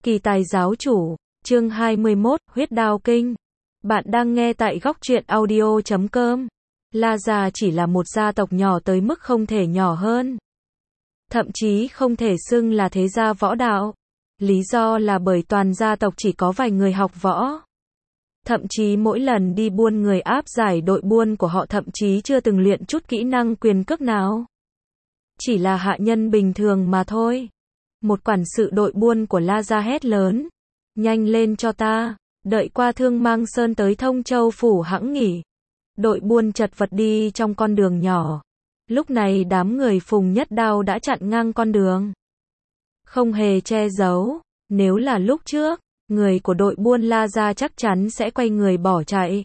Kỳ tài giáo chủ, chương 21, huyết đao kinh. Bạn đang nghe tại góc truyện audio.com. La gia chỉ là một gia tộc nhỏ tới mức không thể nhỏ hơn. Thậm chí không thể xưng là thế gia võ đạo. Lý do là bởi toàn gia tộc chỉ có vài người học võ. Thậm chí mỗi lần đi buôn người áp giải đội buôn của họ thậm chí chưa từng luyện chút kỹ năng quyền cước nào. Chỉ là hạ nhân bình thường mà thôi. Một quản sự đội buôn của La gia hét lớn. Nhanh lên cho ta, đợi qua Thương Mang Sơn tới Thông Châu phủ hẵng nghỉ. Đội buôn chật vật đi trong con đường nhỏ. Lúc này đám người Phùng Nhất Đao đã chặn ngang con đường. Không hề che giấu, nếu là lúc trước, người của đội buôn La gia chắc chắn sẽ quay người bỏ chạy.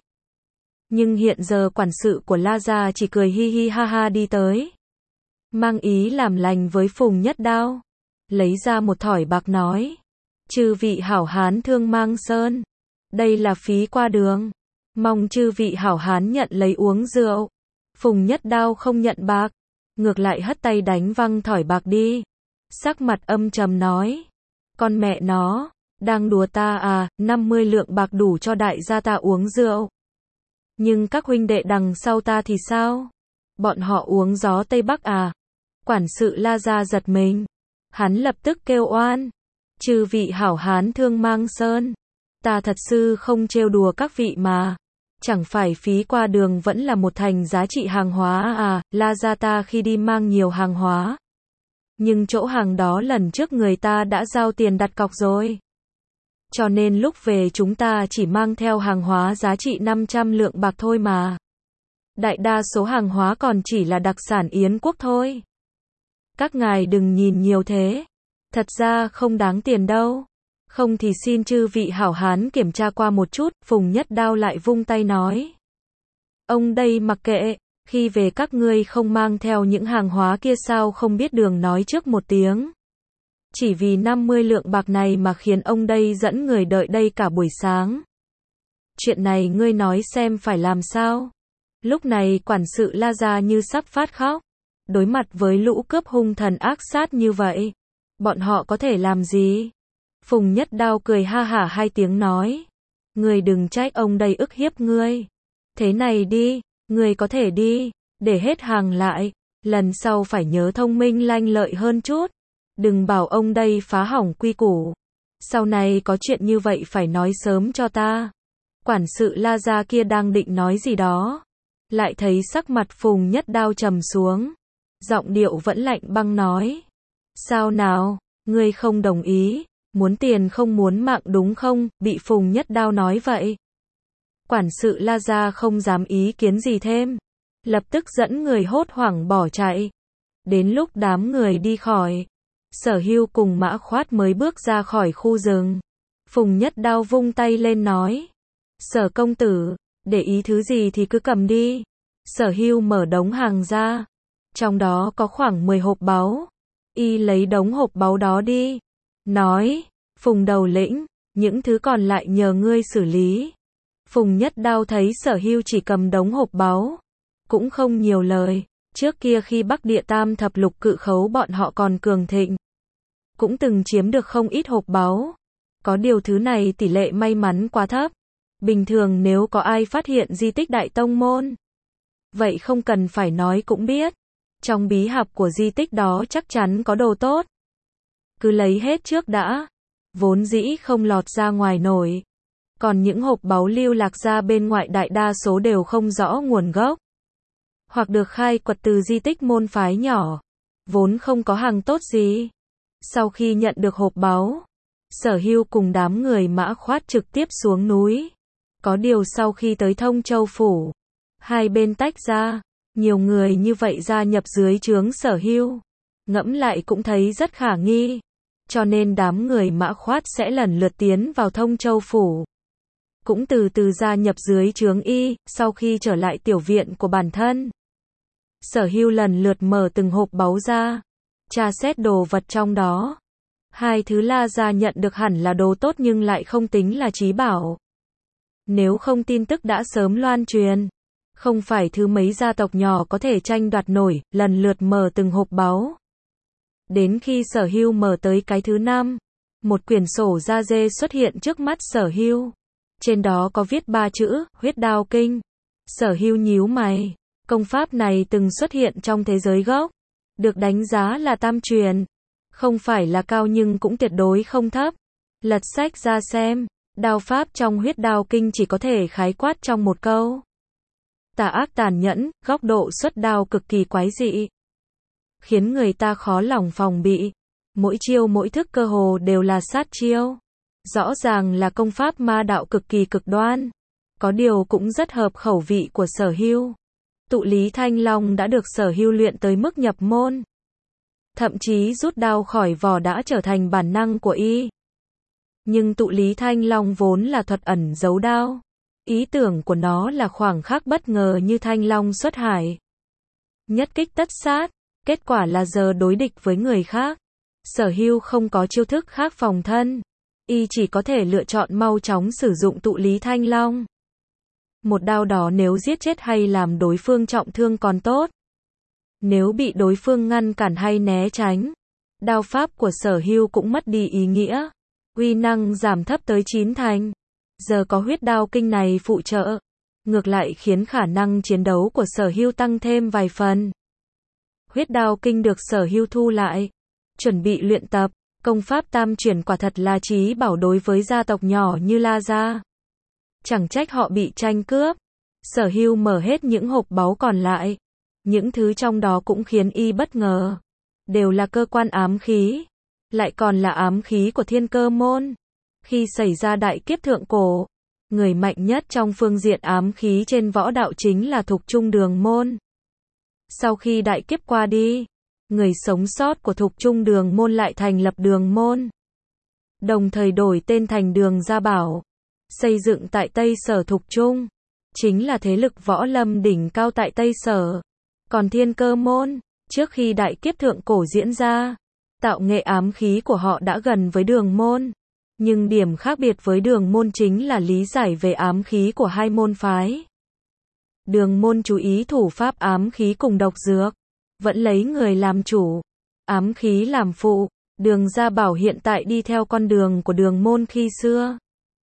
Nhưng hiện giờ quản sự của La gia chỉ cười hi hi ha ha đi tới. Mang ý làm lành với Phùng Nhất Đao. Lấy ra một thỏi bạc nói. Chư vị hảo hán Thương Mang Sơn. Đây là phí qua đường. Mong chư vị hảo hán nhận lấy uống rượu. Phùng Nhất Đao không nhận bạc. Ngược lại hất tay đánh văng thỏi bạc đi. Sắc mặt âm trầm nói. Con mẹ nó, đang đùa ta à, 50 lượng bạc đủ cho đại gia ta uống rượu. Nhưng các huynh đệ đằng sau ta thì sao? Bọn họ uống gió Tây Bắc à? Quản sự La gia giật mình. Hắn lập tức kêu oan. Chư vị hảo hán Thương Mang Sơn. Ta thật sự không trêu đùa các vị mà. Chẳng phải phí qua đường vẫn là một thành giá trị hàng hóa à, La gia ta khi đi mang nhiều hàng hóa. Nhưng chỗ hàng đó lần trước người ta đã giao tiền đặt cọc rồi. Cho nên lúc về chúng ta chỉ mang theo hàng hóa giá trị 500 lượng bạc thôi mà. Đại đa số hàng hóa còn chỉ là đặc sản Yến quốc thôi. Các ngài đừng nhìn nhiều thế. Thật ra không đáng tiền đâu. Không thì xin chư vị hảo hán kiểm tra qua một chút. Phùng Nhất Đao lại vung tay nói. Ông đây mặc kệ. Khi về các ngươi không mang theo những hàng hóa kia sao không biết đường nói trước một tiếng. Chỉ vì 50 lượng bạc này mà khiến ông đây dẫn người đợi đây cả buổi sáng. Chuyện này ngươi nói xem phải làm sao. Lúc này quản sự La gia như sắp phát khóc. Đối mặt với lũ cướp hung thần ác sát như vậy, bọn họ có thể làm gì? Phùng Nhất Đao cười ha hả hai tiếng nói. Ngươi đừng trách ông đây ức hiếp ngươi. Thế này đi, ngươi có thể đi, để hết hàng lại. Lần sau phải nhớ thông minh lanh lợi hơn chút. Đừng bảo ông đây phá hỏng quy củ. Sau này có chuyện như vậy phải nói sớm cho ta. Quản sự La gia kia đang định nói gì đó. Lại thấy sắc mặt Phùng Nhất Đao trầm xuống. Giọng điệu vẫn lạnh băng nói. Sao nào, ngươi không đồng ý, muốn tiền không muốn mạng đúng không, bị Phùng Nhất Đao nói vậy. Quản sự La gia không dám ý kiến gì thêm. Lập tức dẫn người hốt hoảng bỏ chạy. Đến lúc đám người đi khỏi, Sở Hưu cùng Mã Khoát mới bước ra khỏi khu rừng. Phùng Nhất Đao vung tay lên nói. Sở công tử, để ý thứ gì thì cứ cầm đi. Sở Hưu mở đống hàng ra. Trong đó có khoảng 10 hộp báu. Y lấy đống hộp báu đó đi. Nói, Phùng đầu lĩnh, những thứ còn lại nhờ ngươi xử lý. Phùng Nhất Đao thấy Sở Hưu chỉ cầm đống hộp báu. Cũng không nhiều lời. Trước kia khi Bắc Địa Tam thập lục cự khấu bọn họ còn cường thịnh. Cũng từng chiếm được không ít hộp báu. Có điều thứ này tỷ lệ may mắn quá thấp. Bình thường nếu có ai phát hiện di tích Đại Tông Môn. Vậy không cần phải nói cũng biết. Trong bí hạp của di tích đó chắc chắn có đồ tốt. Cứ lấy hết trước đã. Vốn dĩ không lọt ra ngoài nổi. Còn những hộp báu lưu lạc ra bên ngoại đại đa số đều không rõ nguồn gốc. Hoặc được khai quật từ di tích môn phái nhỏ. Vốn không có hàng tốt gì. Sau khi nhận được hộp báu, Sở Hưu cùng đám người Mã Khoát trực tiếp xuống núi. Có điều sau khi tới Thông Châu phủ, hai bên tách ra. Nhiều người như vậy gia nhập dưới trướng Sở Hưu. Ngẫm lại cũng thấy rất khả nghi. Cho nên đám người Mã Khoát sẽ lần lượt tiến vào Thông Châu phủ. Cũng từ từ gia nhập dưới trướng y, sau khi trở lại tiểu viện của bản thân. Sở Hưu lần lượt mở từng hộp báu ra. Tra xét đồ vật trong đó. Hai thứ La gia nhận được hẳn là đồ tốt nhưng lại không tính là chí bảo. Nếu không tin tức đã sớm loan truyền. Không phải thứ mấy gia tộc nhỏ có thể tranh đoạt nổi, lần lượt mở từng hộp báu. Đến khi Sở Hưu mở tới cái thứ 5, Một quyển sổ da dê xuất hiện trước mắt Sở Hưu. Trên đó có viết 3 chữ, huyết đao kinh. Sở Hưu nhíu mày. Công pháp này từng xuất hiện trong thế giới gốc. Được đánh giá là tam truyền. Không phải là cao nhưng cũng tuyệt đối không thấp. Lật sách ra xem. Đao pháp trong huyết đao kinh chỉ có thể khái quát trong một câu. Tà ác tàn nhẫn, góc độ xuất đao cực kỳ quái dị. Khiến người ta khó lòng phòng bị. Mỗi chiêu mỗi thức cơ hồ đều là sát chiêu. Rõ ràng là công pháp ma đạo cực kỳ cực đoan. Có điều cũng rất hợp khẩu vị của Sở Hưu. Tụ Lý Thanh Long đã được Sở Hưu luyện tới mức nhập môn. Thậm chí rút đao khỏi vỏ đã trở thành bản năng của y. Nhưng Tụ Lý Thanh Long vốn là thuật ẩn giấu đao. Ý tưởng của nó là khoảng khắc bất ngờ như Thanh Long xuất hải. Nhất kích tất sát. Kết quả là giờ đối địch với người khác. Sở Hưu không có chiêu thức khác phòng thân. Y chỉ có thể lựa chọn mau chóng sử dụng Tụ Lý Thanh Long. Một đao đó nếu giết chết hay làm đối phương trọng thương còn tốt. Nếu bị đối phương ngăn cản hay né tránh, đao pháp của Sở Hưu cũng mất đi ý nghĩa. Uy năng giảm thấp tới 9 thành. Giờ có huyết đao kinh này phụ trợ, ngược lại khiến khả năng chiến đấu của Sở Hưu tăng thêm vài phần. Huyết đao kinh được Sở Hưu thu lại, chuẩn bị luyện tập. Công pháp tam chuyển quả thật là chí bảo đối với gia tộc nhỏ như La gia. Chẳng trách họ bị tranh cướp. Sở Hưu mở hết những hộp báu còn lại. Những thứ trong đó cũng khiến y bất ngờ. Đều là cơ quan ám khí. Lại còn là ám khí của Thiên Cơ môn. Khi xảy ra đại kiếp thượng cổ, người mạnh nhất trong phương diện ám khí trên võ đạo chính là Thục Trung Đường môn. Sau khi đại kiếp qua đi, người sống sót của Thục Trung Đường môn lại thành lập Đường môn. Đồng thời đổi tên thành Đường Gia Bảo. Xây dựng tại Tây Sở Thục Trung. Chính là thế lực võ lâm đỉnh cao tại Tây Sở. Còn Thiên Cơ môn, trước khi đại kiếp thượng cổ diễn ra, tạo nghệ ám khí của họ đã gần với Đường môn. Nhưng điểm khác biệt với Đường môn chính là lý giải về ám khí của hai môn phái. Đường môn chú ý thủ pháp ám khí cùng độc dược, vẫn lấy người làm chủ, ám khí làm phụ. Đường Gia Bảo hiện tại đi theo con đường của Đường môn khi xưa.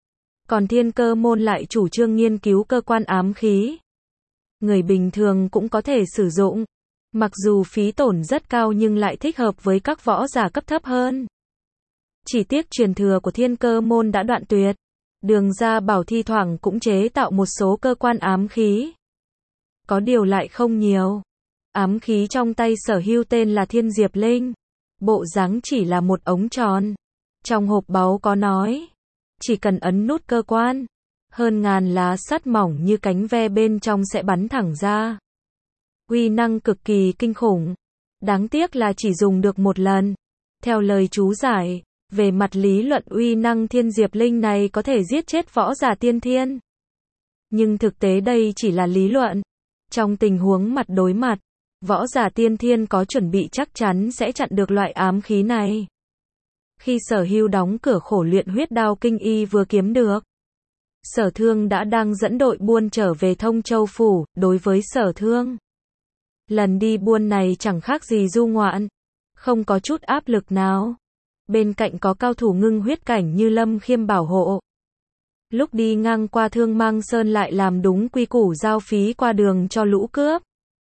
Còn Thiên Cơ môn lại chủ trương nghiên cứu cơ quan ám khí. Người bình thường cũng có thể sử dụng. Mặc dù phí tổn rất cao nhưng lại thích hợp với các võ giả cấp thấp hơn. Chỉ tiếc truyền thừa của Thiên Cơ môn đã đoạn tuyệt. Đường Gia Bảo thi thoảng cũng chế tạo một số cơ quan ám khí. Có điều lại không nhiều. Ám khí trong tay Sở Hưu tên là Thiên Diệp Linh. Bộ dáng chỉ là một ống tròn. Trong hộp báu có nói, chỉ cần ấn nút cơ quan, hơn ngàn lá sắt mỏng như cánh ve bên trong sẽ bắn thẳng ra. Uy năng cực kỳ kinh khủng. Đáng tiếc là chỉ dùng được một lần. Theo lời chú giải, về mặt lý luận uy năng Thiên Diệp Linh này có thể giết chết võ giả tiên thiên. Nhưng thực tế đây chỉ là lý luận. Trong tình huống mặt đối mặt, võ giả tiên thiên có chuẩn bị chắc chắn sẽ chặn được loại ám khí này. Khi Sở Hưu đóng cửa khổ luyện huyết đao kinh y vừa kiếm được, Sở Thương đã đang dẫn đội buôn trở về Thông Châu Phủ. Đối với Sở Thương, lần đi buôn này chẳng khác gì du ngoạn, không có chút áp lực nào. Bên cạnh có cao thủ ngưng huyết cảnh như Lâm Khiêm bảo hộ. Lúc đi ngang qua Thương Mang Sơn lại làm đúng quy củ giao phí qua đường cho lũ cướp.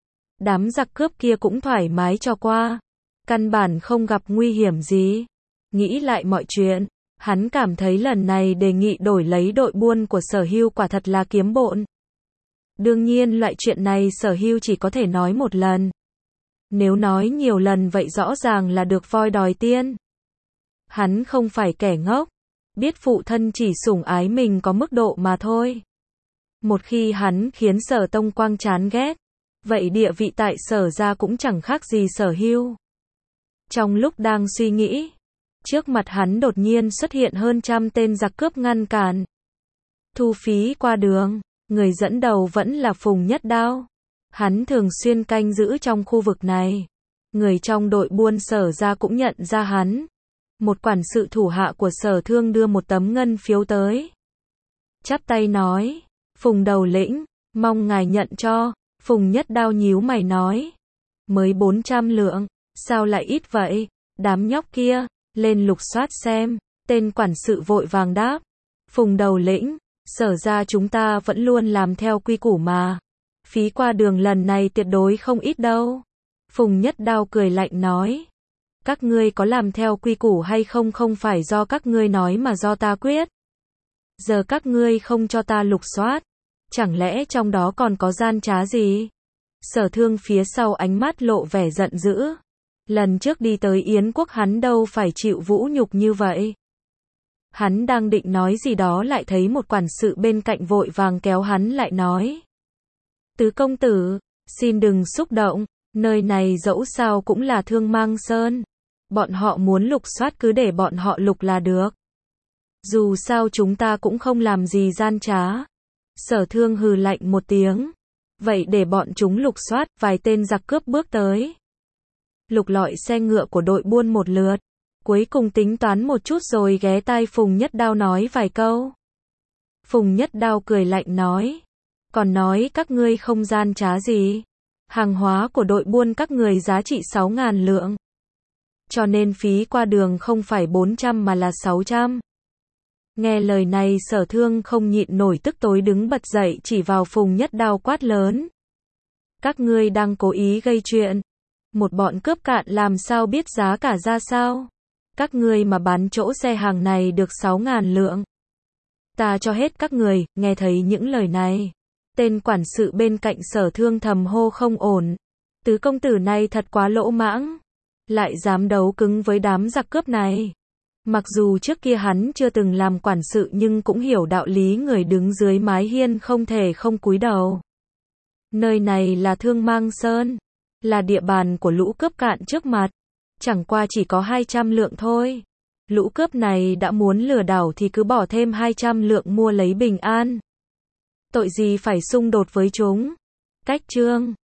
Đám giặc cướp kia cũng thoải mái cho qua, căn bản không gặp nguy hiểm gì. Nghĩ lại mọi chuyện, hắn cảm thấy lần này đề nghị đổi lấy đội buôn của Sở Hưu quả thật là kiếm bộn. Đương nhiên loại chuyện này Sở Hưu chỉ có thể nói một lần. Nếu nói nhiều lần vậy rõ ràng là được voi đòi tiên. Hắn không phải kẻ ngốc, biết phụ thân chỉ sủng ái mình có mức độ mà thôi. Một khi hắn khiến Sở Tông Quang chán ghét, vậy địa vị tại Sở gia cũng chẳng khác gì Sở Hưu. Trong lúc đang suy nghĩ, trước mặt hắn đột nhiên xuất hiện hơn 100 tên giặc cướp ngăn cản. Thu phí qua đường, người dẫn đầu vẫn là Phùng Nhất Đao. Hắn thường xuyên canh giữ trong khu vực này. Người trong đội buôn Sở gia cũng nhận ra hắn. Một quản sự thủ hạ của Sở Thương đưa một tấm ngân phiếu tới. Chắp tay nói, Phùng đầu lĩnh, mong ngài nhận cho. Phùng Nhất Đao nhíu mày nói, mới 400 lượng, sao lại ít vậy? Đám nhóc kia, lên lục soát xem. Tên quản sự vội vàng đáp. Phùng đầu lĩnh, Sở ra chúng ta vẫn luôn làm theo quy củ mà. Phí qua đường lần này tuyệt đối không ít đâu. Phùng Nhất Đao cười lạnh nói. Các ngươi có làm theo quy củ hay không không phải do các ngươi nói mà do ta quyết. Giờ các ngươi không cho ta lục soát. Chẳng lẽ trong đó còn có gian trá gì? Sở Thương phía sau ánh mắt lộ vẻ giận dữ. Lần trước đi tới Yến quốc hắn đâu phải chịu vũ nhục như vậy. Hắn đang định nói gì đó lại thấy một quản sự bên cạnh vội vàng kéo hắn lại nói. Tứ công tử, xin đừng xúc động, nơi này dẫu sao cũng là Thương Mang Sơn. Bọn họ muốn lục soát cứ để bọn họ lục là được. Dù sao chúng ta cũng không làm gì gian trá. Sở Thương hừ lạnh một tiếng. Vậy để bọn chúng lục soát, vài tên giặc cướp bước tới. Lục lọi xe ngựa của đội buôn một lượt. Cuối cùng tính toán một chút rồi ghé tai Phùng Nhất Đao nói vài câu. Phùng Nhất Đao cười lạnh nói. Còn nói các ngươi không gian trá gì. Hàng hóa của đội buôn các người giá trị 6.000 lượng. Cho nên phí qua đường không phải 400 mà là 600. Nghe lời này Sở Thương không nhịn nổi tức tối đứng bật dậy chỉ vào Phùng Nhất Đao quát lớn. Các ngươi đang cố ý gây chuyện. Một bọn cướp cạn làm sao biết giá cả ra sao. Các ngươi mà bán chỗ xe hàng này được 6.000 lượng. Ta cho hết các người, nghe thấy những lời này. Tên quản sự bên cạnh Sở Thương thầm hô không ổn. Tứ công tử này thật quá lỗ mãng. Lại dám đấu cứng với đám giặc cướp này. Mặc dù trước kia hắn chưa từng làm quản sự nhưng cũng hiểu đạo lý người đứng dưới mái hiên không thể không cúi đầu. Nơi này là Thương Mang Sơn. Là địa bàn của lũ cướp cạn trước mặt. Chẳng qua chỉ có 200 lượng thôi. Lũ cướp này đã muốn lừa đảo thì cứ bỏ thêm 200 lượng mua lấy bình an. Tội gì phải xung đột với chúng. Cách chương